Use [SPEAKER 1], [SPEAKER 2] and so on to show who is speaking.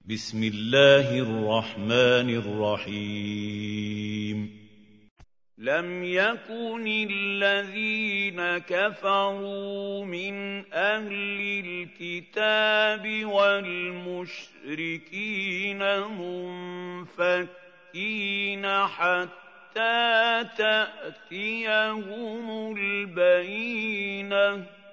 [SPEAKER 1] بسم الله الرحمن الرحيم
[SPEAKER 2] لم يكن الذين كفروا من أهل الكتاب والمشركين منفكين حتى تأتيهم البينة